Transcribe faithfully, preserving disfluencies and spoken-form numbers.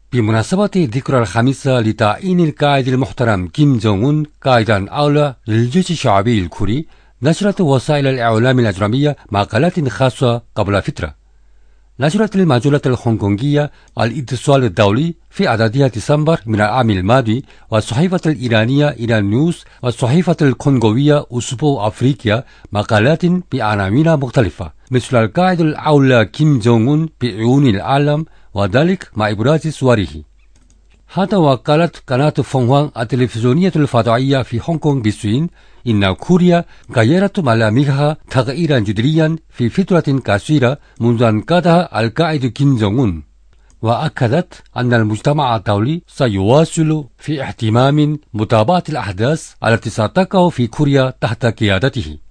بمناسبة الذكرى الخامسة لتعيين القائد المحترم كيم جونغ أون قائدا أعلى للجيش الشعبي الكوري، نشرت وسائل الإعلام الأجنبية مقالات خاصة قبل فترة. نشرت المجلة الهونغكونغية الاتصال الدولي في عددها ديسمبر من العام الماضي، والصحيفة الإيرانية إيران نيوز، والصحيفة الكونغوية أسبوع أفريقيا مقالات بعناوين مختلفة، مثل القائد الأعلى كيم جونغ أون بعيون العالم، وذلك مع إبراز صوره. حتى وقالت قناة فونغوان التلفزيونية الفضائية في هونغ كونغ بالصين إن كوريا غيرت ملامحها تغييرا جذريا في فترة قصيرة منذ أن قادها القائد كيم جونغ أون، وأكدت أن المجتمع الدولي سيواصل في اهتمام متابعة الأحداث التي ستقع في كوريا تحت قيادته.